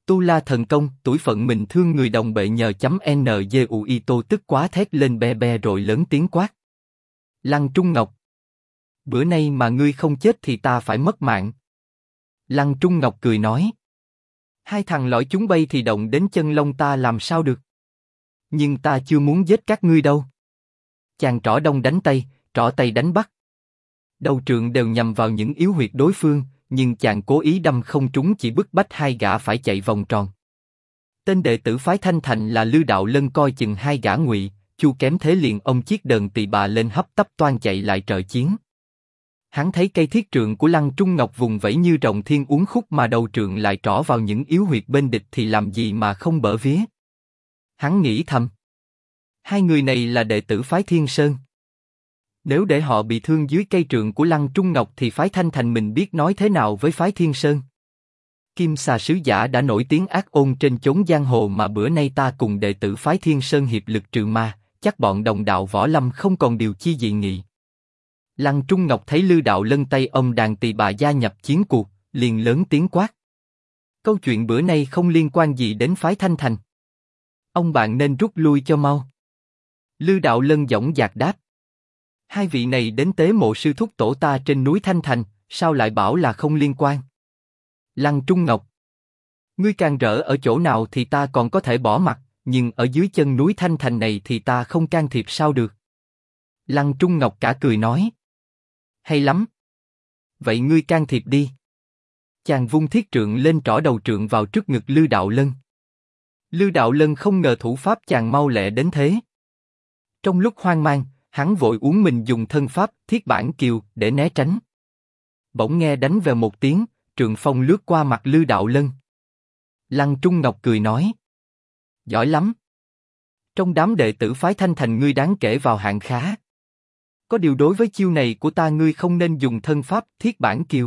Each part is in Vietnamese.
Tu La thần công, tuổi phận mình thương người đồng bệ nhờ chấm NGUI Tô tức quá thét lên be be rồi lớn tiếng quát. Lăng Trung Ngọc. Bữa nay mà ngươi không chết thì ta phải mất mạng. Lăng Trung Ngọc cười nói. Hai thằng lõi chúng bay thì động đến chân lông ta làm sao được. Nhưng ta chưa muốn giết các ngươi đâu. Chàng trỏ đông đánh tây, trỏ tây đánh bắc. Đầu trượng đều nhằm vào những yếu huyệt đối phương, nhưng chàng cố ý đâm không trúng chỉ bức bách hai gã phải chạy vòng tròn. Tên đệ tử phái Thanh Thành là Lư Đạo Lân coi chừng hai gã Ngụy, Chu kém thế liền ông chiếc đờn tỳ bà lên hấp tấp toan chạy lại trợ chiến. Hắn thấy cây thiết trượng của Lăng Trung Ngọc vùng vẫy như rồng thiên uốn khúc mà đầu trượng lại trỏ vào những yếu huyệt bên địch thì làm gì mà không bở vía. Hắn nghĩ thầm. Hai người này là đệ tử phái Thiên Sơn. Nếu để họ bị thương dưới cây trượng của Lăng Trung Ngọc thì phái Thanh Thành mình biết nói thế nào với phái Thiên Sơn. Kim Xà sứ giả đã nổi tiếng ác ôn trên chốn giang hồ mà bữa nay ta cùng đệ tử phái Thiên Sơn hiệp lực trừ ma, chắc bọn đồng đạo võ lâm không còn điều chi dị nghị. Lăng Trung Ngọc thấy Lư Đạo Lân tay ông đàn tỳ bà gia nhập chiến cuộc, liền lớn tiếng quát. Câu chuyện bữa nay không liên quan gì đến phái Thanh Thành. Ông bạn nên rút lui cho mau. Lư Đạo Lân dõng dạc đáp. Hai vị này đến tế mộ sư thúc tổ ta trên núi Thanh Thành, sao lại bảo là không liên quan? Lăng Trung Ngọc. Ngươi càng rỡ ở chỗ nào thì ta còn có thể bỏ mặt, nhưng ở dưới chân núi Thanh Thành này thì ta không can thiệp sao được? Lăng Trung Ngọc cả cười nói. Hay lắm. Vậy ngươi can thiệp đi. Chàng vung thiết trượng lên trỏ đầu trượng vào trước ngực Lư Đạo Lân. Lư Đạo Lân không ngờ thủ pháp chàng mau lẹ đến thế. Trong lúc hoang mang, hắn vội uốn mình dùng thân pháp Thiết Bản Kiều để né tránh. Bỗng nghe đánh về một tiếng, trượng phong lướt qua mặt Lư Đạo Lân. Lăng Trung Ngọc cười nói. Giỏi lắm. Trong đám đệ tử phái Thanh Thành ngươi đáng kể vào hạng khá. Có điều đối với chiêu này của ta ngươi không nên dùng thân pháp Thiết Bản Kiều.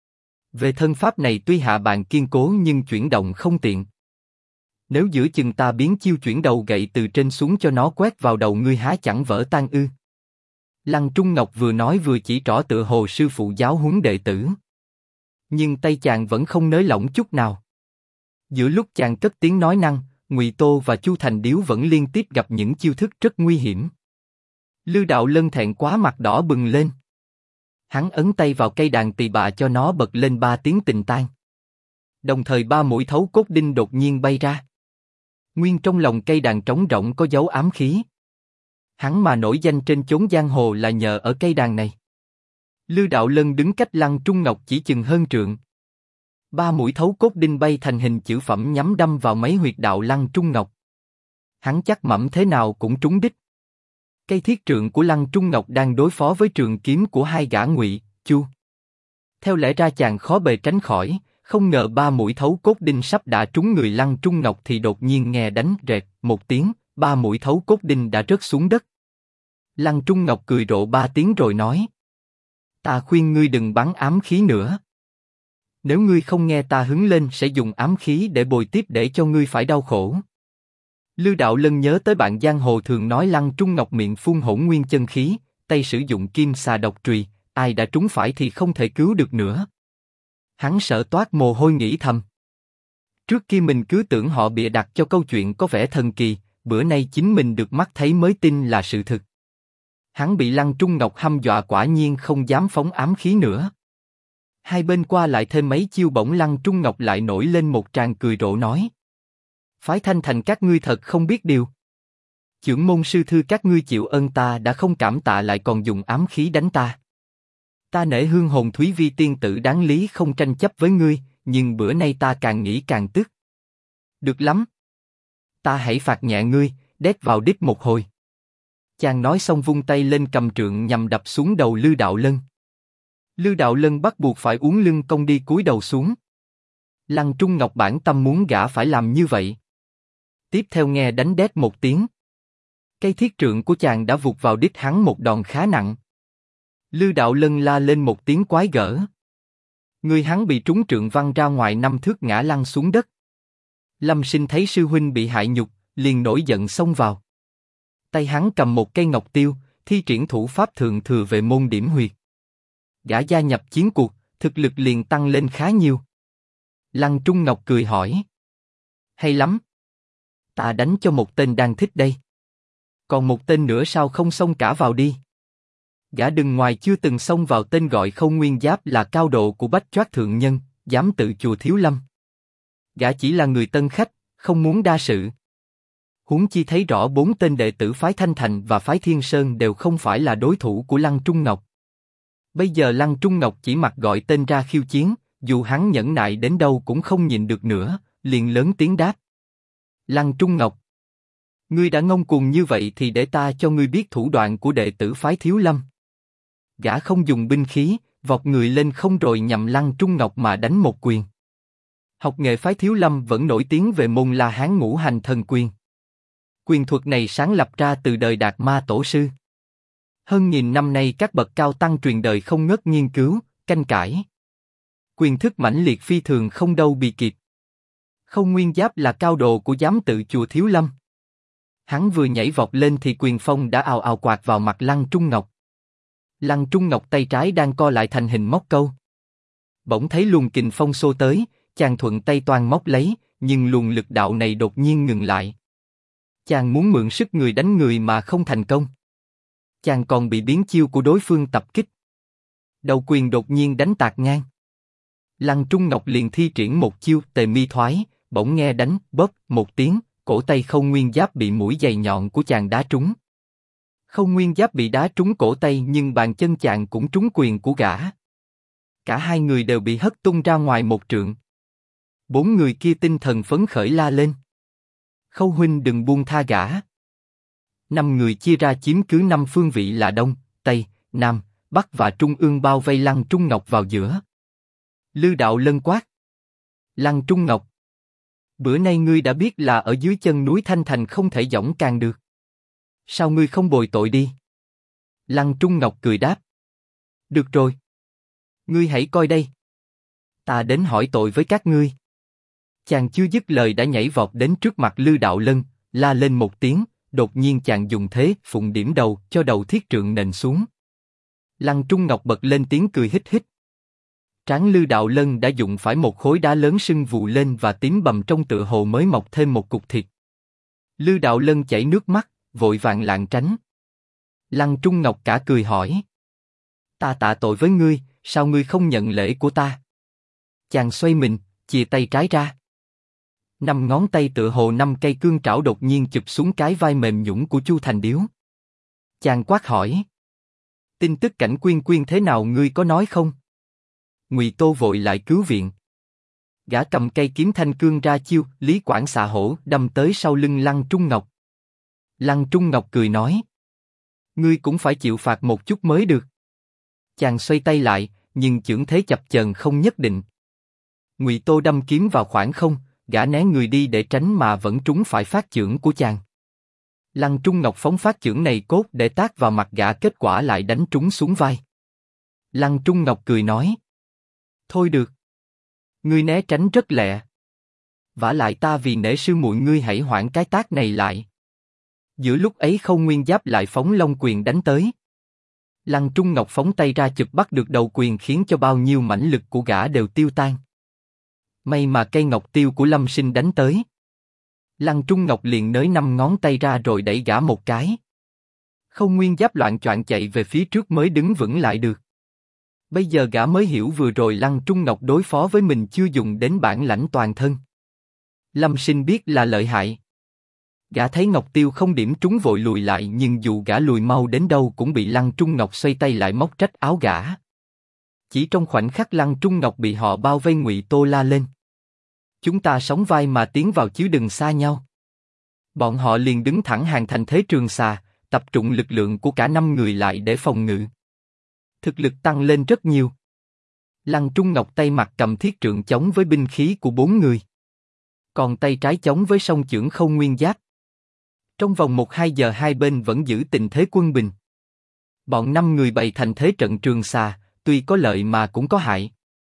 Về thân pháp này tuy hạ bàn kiên cố nhưng chuyển động không tiện. Nếu giữa chừng ta biến chiêu chuyển đầu gậy từ trên xuống cho nó quét vào đầu ngươi há chẳng vỡ tan ư? Lăng Trung Ngọc vừa nói vừa chỉ trỏ tựa hồ sư phụ giáo huấn đệ tử. Nhưng tay chàng vẫn không nới lỏng chút nào. Giữa lúc chàng cất tiếng nói năng, Ngụy Tô và Chu Thành Điếu vẫn liên tiếp gặp những chiêu thức rất nguy hiểm. Lư Đạo Lân thẹn quá mặt đỏ bừng lên. Hắn ấn tay vào cây đàn tỳ bà cho nó bật lên 3 tiếng tình tang. Đồng thời 3 mũi thấu cốt đinh đột nhiên bay ra. Nguyên trong lòng cây đàn trống rỗng có dấu ám khí. Hắn mà nổi danh trên chốn giang hồ là nhờ ở cây đàn này. Lư Đạo Lân đứng cách Lăng Trung Ngọc chỉ chừng hơn trượng. 3 mũi thấu cốt đinh bay thành hình chữ phẩm nhắm đâm vào mấy huyệt đạo Lăng Trung Ngọc. Hắn chắc mẩm thế nào cũng trúng đích. Cây thiết trượng của Lăng Trung Ngọc đang đối phó với trường kiếm của hai gã Ngụy, Chu. Theo lẽ ra chàng khó bề tránh khỏi, không ngờ 3 mũi thấu cốt đinh sắp đã trúng người Lăng Trung Ngọc thì đột nhiên nghe đánh rẹt một tiếng, 3 mũi thấu cốt đinh đã rớt xuống đất. Lăng Trung Ngọc cười rộ 3 tiếng rồi nói. Ta khuyên ngươi đừng bắn ám khí nữa. Nếu ngươi không nghe ta hứng lên sẽ dùng ám khí để bồi tiếp để cho ngươi phải đau khổ. Lư Đạo Lân nhớ tới bạn giang hồ thường nói Lăng Trung Ngọc miệng phun hỗn nguyên chân khí, tay sử dụng kim xà độc trùy, ai đã trúng phải thì không thể cứu được nữa. Hắn sợ toát mồ hôi nghĩ thầm. Trước kia mình cứ tưởng họ bịa đặt cho câu chuyện có vẻ thần kỳ, bữa nay chính mình được mắt thấy mới tin là sự thực. Hắn bị Lăng Trung Ngọc hăm dọa quả nhiên không dám phóng ám khí nữa. Hai bên qua lại thêm mấy chiêu bỗng Lăng Trung Ngọc lại nổi lên một tràng cười rộ nói. Phái Thanh Thành các ngươi thật không biết điều. Chưởng môn sư thư các ngươi chịu ơn ta đã không cảm tạ lại còn dùng ám khí đánh ta. Ta nể hương hồn Thúy Vi tiên tử đáng lý không tranh chấp với ngươi, nhưng bữa nay ta càng nghĩ càng tức. Được lắm. Ta hãy phạt nhẹ ngươi, đét vào đít một hồi. Chàng nói xong vung tay lên cầm trượng nhằm đập xuống đầu Lư Đạo Lân. Lư Đạo Lân bắt buộc phải uốn lưng cong đi cúi đầu xuống. Lăng Trung Ngọc bản tâm muốn gã phải làm như vậy. Tiếp theo nghe đánh đét một tiếng. Cây thiết trượng của chàng đã vụt vào đít hắn một đòn khá nặng. Lư Đạo Lân la lên một tiếng quái gở. Người hắn bị trúng trượng văng ra ngoài 5 thước ngã lăn xuống đất. Lâm Sinh thấy sư huynh bị hại nhục, liền nổi giận xông vào. Tay hắn cầm một cây ngọc tiêu, thi triển thủ pháp thượng thừa về môn điểm huyệt. Gã gia nhập chiến cuộc, thực lực liền tăng lên khá nhiều. Lăng Trung Ngọc cười hỏi. Hay lắm. Ta đánh cho một tên đang thích đây. Còn một tên nữa sao không xông cả vào đi? Gã đừng ngoài chưa từng xông vào tên gọi Không Nguyên Giáp là cao độ của Bách Choát Thượng Nhân, dám tự chùa Thiếu Lâm. Gã chỉ là người tân khách, không muốn đa sự. Huống chi thấy rõ 4 tên đệ tử phái Thanh Thành và phái Thiên Sơn đều không phải là đối thủ của Lăng Trung Ngọc. Bây giờ Lăng Trung Ngọc chỉ mặc gọi tên ra khiêu chiến, dù hắn nhẫn nại đến đâu cũng không nhịn được nữa, liền lớn tiếng đáp. Lăng Trung Ngọc, ngươi đã ngông cuồng như vậy thì để ta cho ngươi biết thủ đoạn của đệ tử phái Thiếu Lâm. Gã không dùng binh khí, vọt người lên không rồi nhằm Lăng Trung Ngọc mà đánh một quyền. Học nghệ phái Thiếu Lâm vẫn nổi tiếng về môn La Hán Ngũ Hành Thần Quyền. Quyền thuật này sáng lập ra từ đời Đạt Ma Tổ sư. Hơn nghìn năm nay các bậc cao tăng truyền đời không ngớt nghiên cứu, canh cải. Quyền thức mãnh liệt phi thường không đâu bị kịp. Không Nguyên Giáp là cao đồ của giám tự chùa Thiếu Lâm. Hắn vừa nhảy vọt lên thì quyền phong đã ào ào quạt vào mặt Lăng Trung Ngọc. Lăng Trung Ngọc tay trái đang co lại thành hình móc câu. Bỗng thấy luồng kình phong xô tới, chàng thuận tay toan móc lấy, nhưng luồng lực đạo này đột nhiên ngừng lại. Chàng muốn mượn sức người đánh người mà không thành công. Chàng còn bị biến chiêu của đối phương tập kích. Đầu quyền đột nhiên đánh tạt ngang. Lăng Trung Ngọc liền thi triển một chiêu Tề Mi Thoái, bỗng nghe đánh bóp một tiếng, cổ tay Không Nguyên Giáp bị mũi dày nhọn của chàng đá trúng. Không Nguyên Giáp bị đá trúng cổ tay nhưng bàn chân chàng cũng trúng quyền của gã. Cả hai người đều bị hất tung ra ngoài một trượng. 4 người kia tinh thần phấn khởi la lên. Khâu huynh đừng buông tha gã. 5 người chia ra chiếm cứ 5 phương vị là Đông, Tây, Nam, Bắc và Trung ương bao vây Lăng Trung Ngọc vào giữa. Lư Đạo Lân quát. Lăng Trung Ngọc, bữa nay ngươi đã biết là ở dưới chân núi Thanh Thành không thể dõng càng được. Sao ngươi không bồi tội đi? Lăng Trung Ngọc cười đáp. Được rồi. Ngươi hãy coi đây. Ta đến hỏi tội với các ngươi. Chàng chưa dứt lời đã nhảy vọt đến trước mặt Lư Đạo Lân, la lên một tiếng, đột nhiên chàng dùng thế phụng điểm đầu cho đầu thiết trượng nện xuống. Lăng Trung Ngọc bật lên tiếng cười hít hít. Trán Lư Đạo Lân đã dụng phải một khối đá lớn sưng vù lên và tím bầm trong tựa hồ mới mọc thêm một cục thịt. Lư Đạo Lân chảy nước mắt, vội vàng lảng tránh. Lăng Trung Ngọc cả cười hỏi. Ta tạ tội với ngươi, sao ngươi không nhận lễ của ta? Chàng xoay mình, chìa tay trái ra. 5 ngón tay tựa hồ 5 cây cương trảo đột nhiên chụp xuống cái vai mềm nhũn của Chu Thành Điếu. Chàng quát hỏi. Tin tức Cảnh Quyên Quyên thế nào ngươi có nói không? Ngụy Tô vội lại cứu viện. Gã cầm cây kiếm thanh cương ra chiêu, Lý Quảng xạ hổ đâm tới sau lưng Lăng Trung Ngọc. Lăng Trung Ngọc cười nói. Ngươi cũng phải chịu phạt một chút mới được. Chàng xoay tay lại, nhưng chưởng thế chập chờn không nhất định. Ngụy Tô đâm kiếm vào khoảng không, gã né người đi để tránh mà vẫn trúng phải phát chưởng của chàng. Lăng Trung Ngọc phóng phát chưởng này cốt để tát vào mặt gã, kết quả lại đánh trúng xuống vai. Lăng Trung Ngọc cười nói. Thôi được. Ngươi né tránh rất lẹ. Vả lại ta vì nể sư muội ngươi hãy hoãn cái tát này lại. Giữa lúc ấy Không Nguyên Giáp lại phóng long quyền đánh tới. Lăng Trung Ngọc phóng tay ra chụp bắt được đầu quyền khiến cho bao nhiêu mãnh lực của gã đều tiêu tan. May mà cây ngọc tiêu của Lâm Sinh đánh tới. Lăng Trung Ngọc liền nới 5 ngón tay ra rồi đẩy gã một cái. Không Nguyên Giáp loạng choạng chạy về phía trước mới đứng vững lại được. Bây giờ gã mới hiểu vừa rồi Lăng Trung Ngọc đối phó với mình chưa dùng đến bản lãnh toàn thân. Lâm Sinh biết là lợi hại. Gã thấy Ngọc Tiêu không điểm trúng vội lùi lại, nhưng dù gã lùi mau đến đâu cũng bị Lăng Trung Ngọc xoay tay lại móc rách áo gã. Chỉ trong khoảnh khắc Lăng Trung Ngọc bị họ bao vây, Ngụy Tô la lên. Chúng ta sóng vai mà tiến vào chứ đừng xa nhau. Bọn họ liền đứng thẳng hàng thành thế trường xà, tập trung lực lượng của cả 5 người lại để phòng ngự. Thực lực tăng lên rất nhiều. Lăng Trung Ngọc tay mặt cầm thiết trượng chống với binh khí của 4 người. Còn tay trái chống với song chưởng Không Nguyên Giáp. Trong vòng 1-2 giờ hai bên vẫn giữ tình thế quân bình. Bọn 5 người bày thành thế trận trường xà, tuy có lợi mà cũng có hại.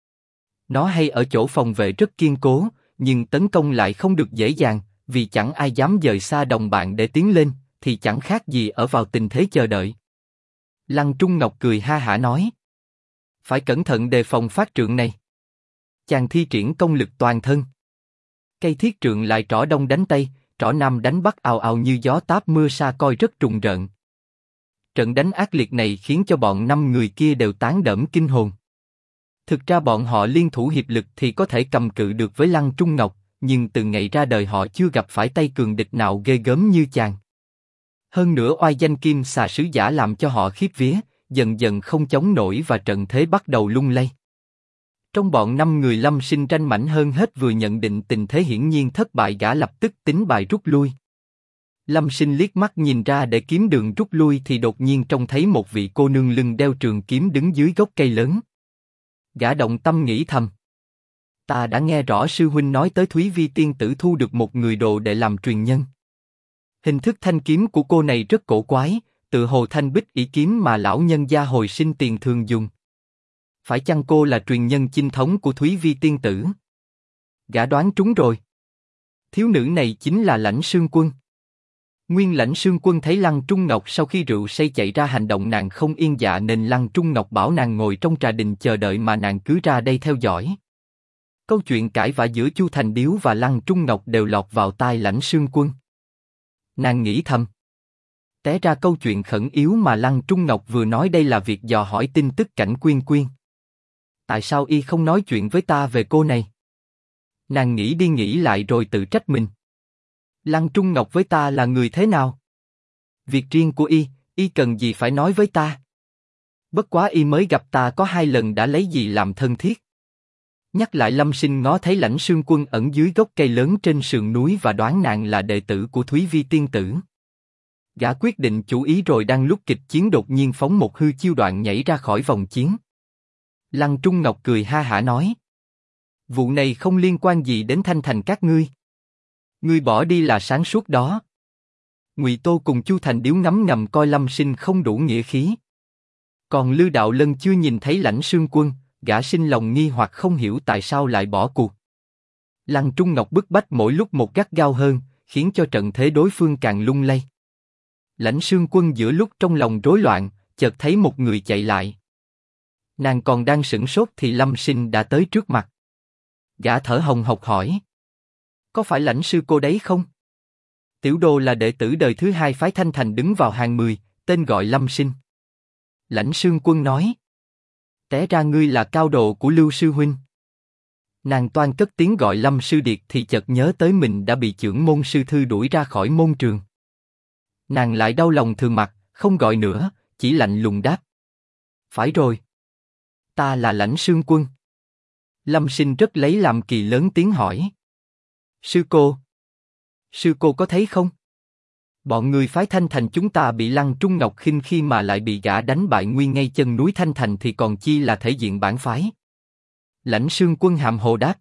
Nó hay ở chỗ phòng vệ rất kiên cố, nhưng tấn công lại không được dễ dàng, vì chẳng ai dám dời xa đồng bạn để tiến lên, thì chẳng khác gì ở vào tình thế chờ đợi. Lăng Trung Ngọc cười ha hả nói. Phải cẩn thận đề phòng phát trượng này. Chàng thi triển công lực toàn thân. Cây thiết trượng lại trỏ đông đánh tây, trỏ nam đánh bắc ào ào như gió táp mưa sa coi rất trùng rợn. Trận đánh ác liệt này khiến cho bọn 5 người kia đều tán đẫm kinh hồn. Thực ra bọn họ liên thủ hiệp lực thì có thể cầm cự được với Lăng Trung Ngọc, nhưng từ ngày ra đời họ chưa gặp phải tay cường địch nào ghê gớm như chàng. Hơn nữa oai danh Kim Xà sứ giả làm cho họ khiếp vía, dần dần không chống nổi và trận thế bắt đầu lung lay. Trong bọn 5 người Lâm Sinh tranh mảnh hơn hết vừa nhận định tình thế hiển nhiên thất bại gã lập tức tính bài rút lui. Lâm Sinh liếc mắt nhìn ra để kiếm đường rút lui thì đột nhiên trông thấy một vị cô nương lưng đeo trường kiếm đứng dưới gốc cây lớn. Gã động tâm nghĩ thầm. Ta đã nghe rõ sư huynh nói tới Thúy Vi tiên tử thu được một người đồ để làm truyền nhân. Hình thức thanh kiếm của cô này rất cổ quái, tự hồ thanh bích ỷ kiếm mà lão nhân gia hồi sinh tiền thường dùng. Phải chăng cô là truyền nhân chính thống của Thúy Vi tiên tử? Gã đoán trúng rồi. Thiếu nữ này chính là Lãnh Sương Quân. Nguyên Lãnh Sương Quân thấy Lăng Trung Ngọc sau khi rượu say chạy ra hành động nàng không yên dạ nên Lăng Trung Ngọc bảo nàng ngồi trong trà đình chờ đợi mà nàng cứ ra đây theo dõi. Câu chuyện cãi vã giữa Chu Thành Điếu và Lăng Trung Ngọc đều lọt vào tai Lãnh Sương Quân. Nàng nghĩ thầm. Té ra câu chuyện khẩn yếu mà Lăng Trung Ngọc vừa nói đây là việc dò hỏi tin tức Cảnh Quyên Quyên. Tại sao y không nói chuyện với ta về cô này? Nàng nghĩ đi nghĩ lại rồi tự trách mình. Lăng Trung Ngọc với ta là người thế nào? Việc riêng của y cần gì phải nói với ta? Bất quá y mới gặp ta có 2 lần đã lấy gì làm thân thiết. Nhắc lại Lâm Sinh ngó thấy Lãnh Sương Quân ẩn dưới gốc cây lớn trên sườn núi và đoán nàng là đệ tử của Thúy Vi tiên tử. Gã quyết định chủ ý rồi đang lúc kịch chiến đột nhiên phóng một hư chiêu đoạn nhảy ra khỏi vòng chiến. Lăng Trung Ngọc cười ha hả nói. Vụ này không liên quan gì đến Thanh Thành các ngươi. Ngươi bỏ đi là sáng suốt đó. Ngụy Tô cùng Chu Thành Điếu ngấm ngầm coi Lâm Sinh không đủ nghĩa khí. Còn Lư Đạo Lân chưa nhìn thấy Lãnh Sương Quân, gã sinh lòng nghi hoặc không hiểu tại sao lại bỏ cuộc. Lăng Trung Ngọc bức bách mỗi lúc một gắt gao hơn, khiến cho trận thế đối phương càng lung lay. Lãnh Sương Quân giữa lúc trong lòng rối loạn, chợt thấy một người chạy lại. Nàng còn đang sửng sốt thì Lâm Sinh đã tới trước mặt. Gã thở hồng hộc hỏi. Có phải Lãnh sư cô đấy không? Tiểu Đô là đệ tử đời thứ 2 phái Thanh Thành đứng vào hàng 10, tên gọi Lâm Sinh. Lãnh Sương Quân nói. Té ra ngươi là cao đồ của Lưu sư huynh. Nàng toan cất tiếng gọi Lâm sư điệt thì chợt nhớ tới mình đã bị chưởng môn sư thư đuổi ra khỏi môn trường. Nàng lại đau lòng thường mặt, không gọi nữa, chỉ lạnh lùng đáp. Phải rồi. Ta là Lãnh Sương Quân. Lâm Sinh rất lấy làm kỳ lớn tiếng hỏi. Sư cô có thấy không? Bọn người phái Thanh Thành chúng ta bị Lăng Trung Ngọc khinh khi mà lại bị gã đánh bại nguyên ngay chân núi Thanh Thành thì còn chi là thể diện bản phái. Lãnh Sương Quân hàm hồ đáp.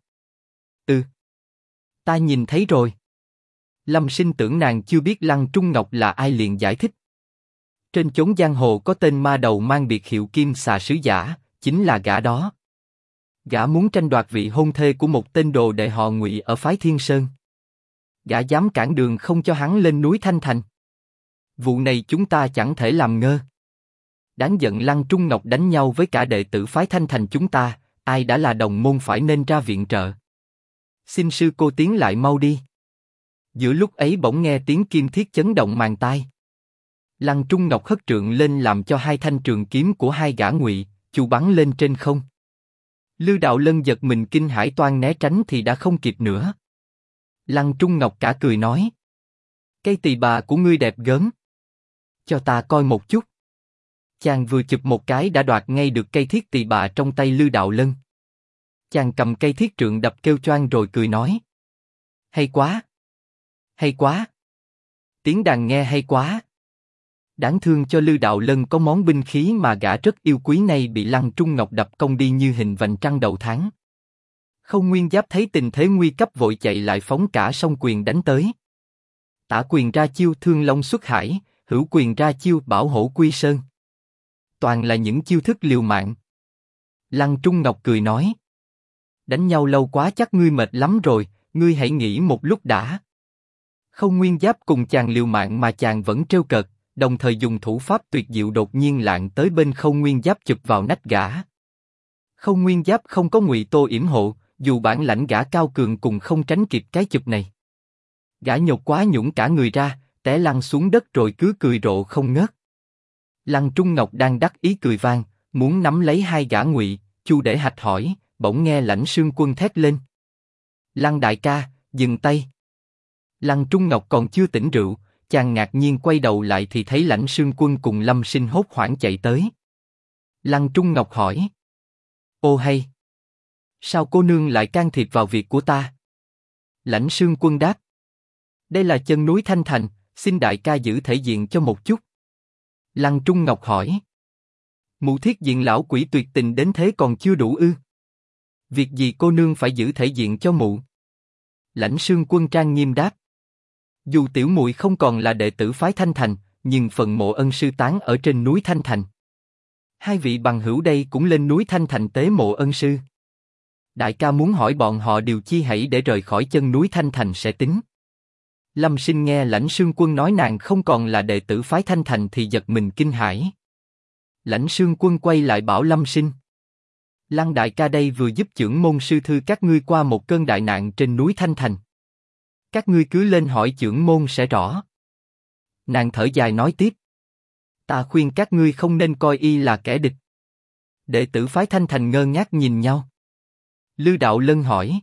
Ta nhìn thấy rồi. Lâm Sinh tưởng nàng chưa biết Lăng Trung Ngọc là ai liền giải thích. Trên chốn giang hồ có tên ma đầu mang biệt hiệu Kim Xà sứ giả, chính là gã đó. Gã muốn tranh đoạt vị hôn thê của một tên đồ đệ họ Ngụy ở phái Thiên Sơn. Gã dám cản đường không cho hắn lên núi Thanh Thành. Vụ này chúng ta chẳng thể làm ngơ. Đáng giận Lăng Trung Ngọc đánh nhau với cả đệ tử phái Thanh Thành chúng ta, ai đã là đồng môn phải nên ra viện trợ. Xin sư cô tiến lại mau đi. Giữa lúc ấy bỗng nghe tiếng kim thiết chấn động màng tai. Lăng Trung Ngọc hất trượng lên làm cho 2 thanh trường kiếm của 2 gã Ngụy chu bắn lên trên không. Lư Đạo Lân giật mình kinh hãi toan né tránh thì đã không kịp nữa. Lăng Trung Ngọc cả cười nói. Cây tỳ bà của ngươi đẹp gớm. Cho ta coi một chút. Chàng vừa chụp một cái đã đoạt ngay được cây thiết tỳ bà trong tay Lư Đạo Lân. Chàng cầm cây thiết trượng đập kêu choang rồi cười nói. Hay quá. Hay quá. Tiếng đàn nghe hay quá. Đáng thương cho Lư Đạo Lân có món binh khí mà gã rất yêu quý này bị Lăng Trung Ngọc đập công đi như hình vành trăng đầu tháng. Không Nguyên Giáp thấy tình thế nguy cấp vội chạy lại phóng cả song quyền đánh tới. Tả quyền ra chiêu Thương Long xuất hải, hữu quyền ra chiêu Bảo Hổ quy sơn. Toàn là những chiêu thức liều mạng. Lăng Trung Ngọc cười nói. Đánh nhau lâu quá chắc ngươi mệt lắm rồi, ngươi hãy nghỉ một lúc đã. Không Nguyên Giáp cùng chàng liều mạng mà chàng vẫn trêu cợt, đồng thời dùng thủ pháp tuyệt diệu đột nhiên lạng tới bên Không Nguyên Giáp chụp vào nách gã. Không Nguyên Giáp không có Ngụy Tô yểm hộ, dù bản lãnh gã cao cường cùng không tránh kịp cái chụp này. Gã nhột quá nhũn cả người ra, té lăn xuống đất rồi cứ cười rộ không ngớt. Lăng Trung Ngọc đang đắc ý cười vang, muốn nắm lấy hai gã Ngụy, Chu để hạch hỏi, bỗng nghe Lãnh Sương Quân thét lên. Lăng đại ca, dừng tay. Lăng Trung Ngọc còn chưa tỉnh rượu, chàng ngạc nhiên quay đầu lại thì thấy Lãnh Sương Quân cùng Lâm Sinh hốt hoảng chạy tới. Lăng Trung Ngọc hỏi. Ô hay! Sao cô nương lại can thiệp vào việc của ta? Lãnh Sương Quân đáp. Đây là chân núi Thanh Thành, xin đại ca giữ thể diện cho một chút. Lăng Trung Ngọc hỏi. Mụ thiết diện lão quỷ tuyệt tình đến thế còn chưa đủ ư? Việc gì cô nương phải giữ thể diện cho mụ? Lãnh Sương Quân trang nghiêm đáp. Dù tiểu muội không còn là đệ tử phái Thanh Thành, nhưng phần mộ ân sư tán ở trên núi Thanh Thành. Hai vị bằng hữu đây cũng lên núi Thanh Thành tế mộ ân sư. Đại ca muốn hỏi bọn họ điều chi hãy để rời khỏi chân núi Thanh Thành sẽ tính. Lâm Sinh nghe Lãnh Sương Quân nói nàng không còn là đệ tử phái Thanh Thành thì giật mình kinh hãi. Lãnh Sương Quân quay lại bảo Lâm Sinh. Lăng đại ca đây vừa giúp chưởng môn sư thư các ngươi qua một cơn đại nạn trên núi Thanh Thành. Các ngươi cứ lên hỏi chưởng môn sẽ rõ. Nàng thở dài nói tiếp. Ta khuyên các ngươi không nên coi y là kẻ địch. Đệ tử phái Thanh Thành ngơ ngác nhìn nhau. Lư Đạo Lân hỏi.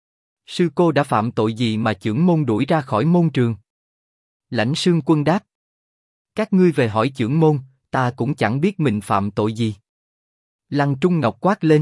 Sư cô đã phạm tội gì mà chưởng môn đuổi ra khỏi môn trường? Lãnh Sương Quân đáp. Các ngươi về hỏi chưởng môn, ta cũng chẳng biết mình phạm tội gì. Lăng Trung Ngọc quát lên.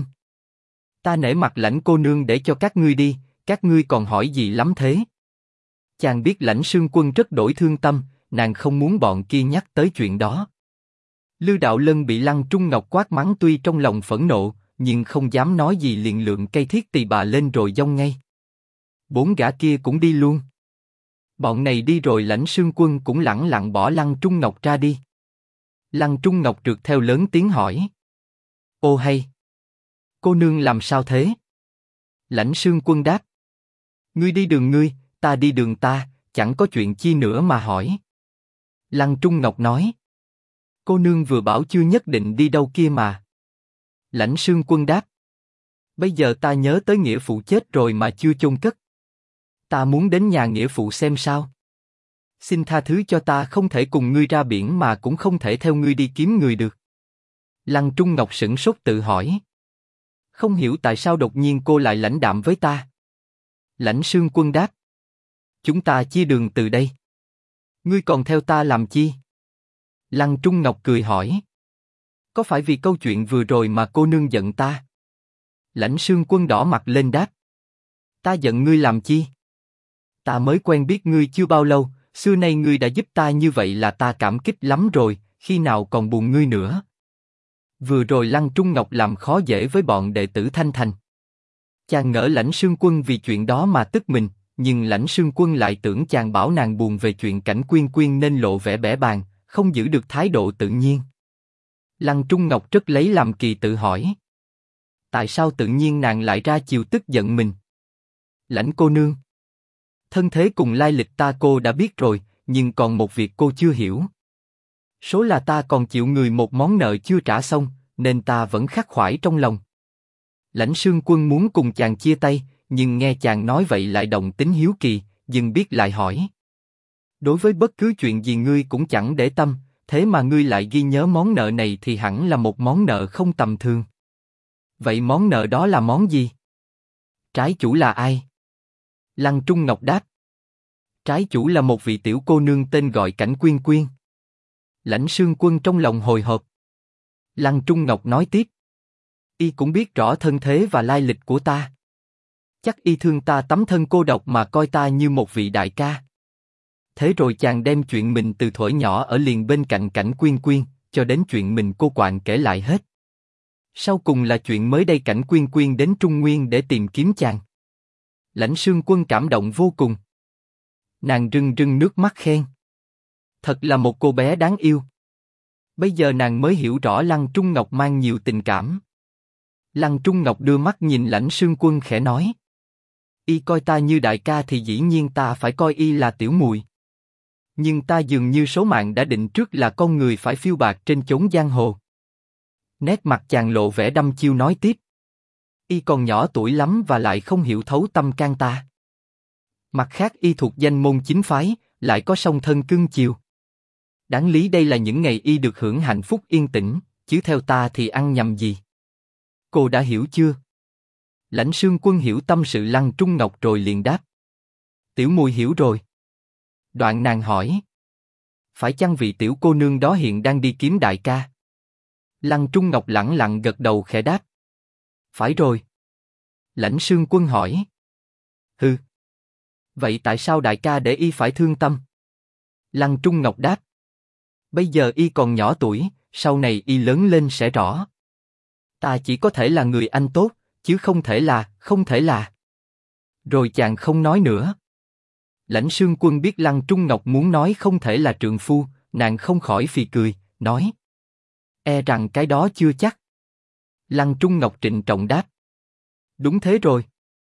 Ta nể mặt Lãnh cô nương để cho các ngươi đi, các ngươi còn hỏi gì lắm thế? Chàng biết Lãnh Sương Quân rất đổi thương tâm, nàng không muốn bọn kia nhắc tới chuyện đó. Lư Đạo Lân bị Lăng Trung Ngọc quát mắng tuy trong lòng phẫn nộ, nhưng không dám nói gì liền lượng cây thiết tỳ bà lên rồi dông ngay. Bốn gã kia cũng đi luôn. Bọn này đi rồi Lãnh Sương Quân cũng lẳng lặng bỏ Lăng Trung Ngọc ra đi. Lăng Trung Ngọc trượt theo lớn tiếng hỏi. Ô hay! Cô nương làm sao thế? Lãnh Sương Quân đáp. Ngươi đi đường ngươi, ta đi đường ta, chẳng có chuyện chi nữa mà hỏi. Lăng Trung Ngọc nói. Cô nương vừa bảo chưa nhất định đi đâu kia mà. Lãnh Sương Quân đáp. Bây giờ ta nhớ tới nghĩa phụ chết rồi mà chưa chôn cất. Ta muốn đến nhà nghĩa phụ xem sao. Xin tha thứ cho ta không thể cùng ngươi ra biển mà cũng không thể theo ngươi đi kiếm người được. Lăng Trung Ngọc sửng sốt tự hỏi. Không hiểu tại sao đột nhiên cô lại lãnh đạm với ta. Lãnh Sương Quân đáp. Chúng ta chia đường từ đây. Ngươi còn theo ta làm chi? Lăng Trung Ngọc cười hỏi. Có phải vì câu chuyện vừa rồi mà cô nương giận ta? Lãnh Sương Quân đỏ mặt lên đáp. Ta giận ngươi làm chi? Ta mới quen biết ngươi chưa bao lâu, xưa nay ngươi đã giúp ta như vậy là ta cảm kích lắm rồi, khi nào còn buồn ngươi nữa? Vừa rồi Lăng Trung Ngọc làm khó dễ với bọn đệ tử Thanh Thành. Chàng ngỡ Lãnh Sương Quân vì chuyện đó mà tức mình, nhưng Lãnh Sương Quân lại tưởng chàng bảo nàng buồn về chuyện Cảnh Quyên Quyên nên lộ vẻ bẽ bàng, không giữ được thái độ tự nhiên. Lăng Trung Ngọc rất lấy làm kỳ tự hỏi. Tại sao tự nhiên nàng lại ra chiều tức giận mình? Lãnh cô nương. Thân thế cùng lai lịch ta cô đã biết rồi, nhưng còn một việc cô chưa hiểu. Số là ta còn chịu người một món nợ chưa trả xong, nên ta vẫn khắc khoải trong lòng. Lãnh Sương Quân muốn cùng chàng chia tay, nhưng nghe chàng nói vậy lại động tính hiếu kỳ, dừng biết lại hỏi. Đối với bất cứ chuyện gì ngươi cũng chẳng để tâm, thế mà ngươi lại ghi nhớ món nợ này thì hẳn là một món nợ không tầm thường. Vậy món nợ đó là món gì? Trái chủ là ai? Lăng Trung Ngọc đáp. Trái chủ là một vị tiểu cô nương tên gọi Cảnh Quyên Quyên. Lãnh Sương Quân trong lòng hồi hộp. Lăng Trung Ngọc nói tiếp. Y cũng biết rõ thân thế và lai lịch của ta. Chắc y thương ta tấm thân cô độc mà coi ta như một vị đại ca. Thế rồi chàng đem chuyện mình từ thuở nhỏ ở liền bên cạnh Cảnh Quyên Quyên, cho đến chuyện mình cô quạnh kể lại hết. Sau cùng là chuyện mới đây Cảnh Quyên Quyên đến Trung Nguyên để tìm kiếm chàng. Lãnh Sương Quân cảm động vô cùng. Nàng rưng rưng nước mắt khen. Thật là một cô bé đáng yêu. Bây giờ nàng mới hiểu rõ Lăng Trung Ngọc mang nhiều tình cảm. Lăng Trung Ngọc đưa mắt nhìn Lãnh Sương Quân khẽ nói. Y coi ta như đại ca thì dĩ nhiên ta phải coi y là tiểu muội. Nhưng ta dường như số mạng đã định trước là con người phải phiêu bạt trên chốn giang hồ. Nét mặt chàng lộ vẻ đăm chiêu nói tiếp. Y còn nhỏ tuổi lắm và lại không hiểu thấu tâm can ta. Mặt khác y thuộc danh môn chính phái, lại có song thân cưng chiều. Đáng lý đây là những ngày y được hưởng hạnh phúc yên tĩnh, chứ theo ta thì ăn nhầm gì. Cô đã hiểu chưa? Lãnh Sương Quân hiểu tâm sự Lăng Trung Ngọc rồi liền đáp. Tiểu Mùi hiểu rồi. Đoạn nàng hỏi. Phải chăng vị tiểu cô nương đó hiện đang đi kiếm đại ca? Lăng Trung Ngọc lẳng lặng gật đầu khẽ đáp. Phải rồi. Lãnh Sương Quân hỏi. Hừ. Vậy tại sao đại ca để y phải thương tâm? Lăng Trung Ngọc đáp. Bây giờ y còn nhỏ tuổi, sau này y lớn lên sẽ rõ. Ta chỉ có thể là người anh tốt, chứ không thể là. Rồi chàng không nói nữa. Lãnh Sương Quân biết Lăng Trung Ngọc muốn nói không thể là trượng phu, nàng không khỏi phì cười, nói. E rằng cái đó chưa chắc. Lăng Trung Ngọc trịnh trọng đáp. Đúng thế rồi.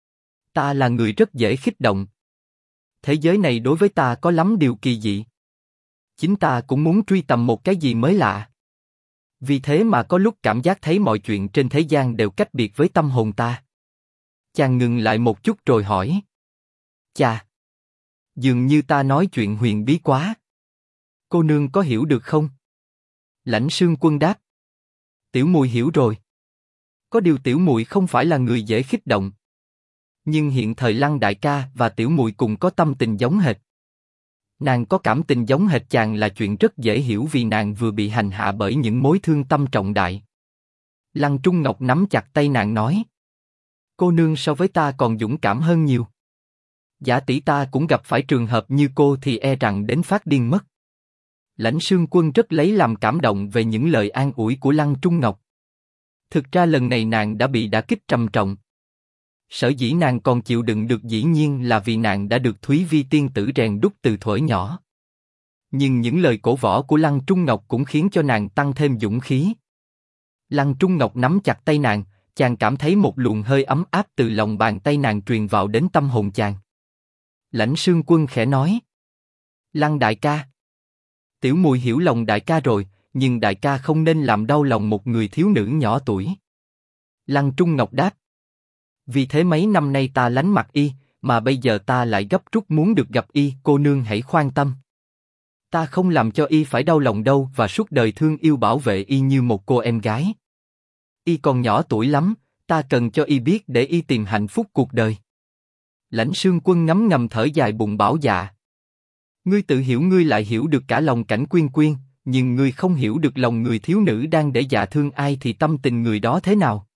Ta là người rất dễ kích động. Thế giới này đối với ta có lắm điều kỳ dị. Chính ta cũng muốn truy tầm một cái gì mới lạ. Vì thế mà có lúc cảm giác thấy mọi chuyện trên thế gian đều cách biệt với tâm hồn ta. Chàng ngừng lại một chút rồi hỏi. Chà! Dường như ta nói chuyện huyền bí quá. Cô nương có hiểu được không? Lãnh Sương Quân đáp. Tiểu Mùi hiểu rồi. Có điều Tiểu Mùi không phải là người dễ kích động. Nhưng hiện thời Lăng đại ca và Tiểu Mùi cùng có tâm tình giống hệt. Nàng có cảm tình giống hệt chàng là chuyện rất dễ hiểu vì nàng vừa bị hành hạ bởi những mối thương tâm trọng đại. Lăng Trung Ngọc nắm chặt tay nàng nói. Cô nương so với ta còn dũng cảm hơn nhiều. Giả tỷ ta cũng gặp phải trường hợp như cô thì e rằng đến phát điên mất. Lãnh Sương Quân rất lấy làm cảm động về những lời an ủi của Lăng Trung Ngọc. Thực ra lần này nàng đã bị đả kích trầm trọng. Sở dĩ nàng còn chịu đựng được dĩ nhiên là vì nàng đã được Thúy Vi tiên tử rèn đúc từ thuở nhỏ. Nhưng những lời cổ võ của Lăng Trung Ngọc cũng khiến cho nàng tăng thêm dũng khí. Lăng Trung Ngọc nắm chặt tay nàng, chàng cảm thấy một luồng hơi ấm áp từ lòng bàn tay nàng truyền vào đến tâm hồn chàng. Lãnh Sương Quân khẽ nói. Lăng đại ca. Tiểu Mùi hiểu lòng đại ca rồi, nhưng đại ca không nên làm đau lòng một người thiếu nữ nhỏ tuổi. Lăng Trung Ngọc đáp. Vì thế mấy năm nay ta lánh mặt y, mà bây giờ ta lại gấp rút muốn được gặp y, cô nương hãy khoan tâm. Ta không làm cho y phải đau lòng đâu và suốt đời thương yêu bảo vệ y như một cô em gái. Y còn nhỏ tuổi lắm, ta cần cho y biết để y tìm hạnh phúc cuộc đời. Lãnh Sương Quân ngấm ngầm thở dài bụng bảo dạ. Ngươi tự hiểu ngươi lại hiểu được cả lòng Cảnh Quyên Quyên, nhưng ngươi không hiểu được lòng người thiếu nữ đang để dạ thương ai thì tâm tình người đó thế nào.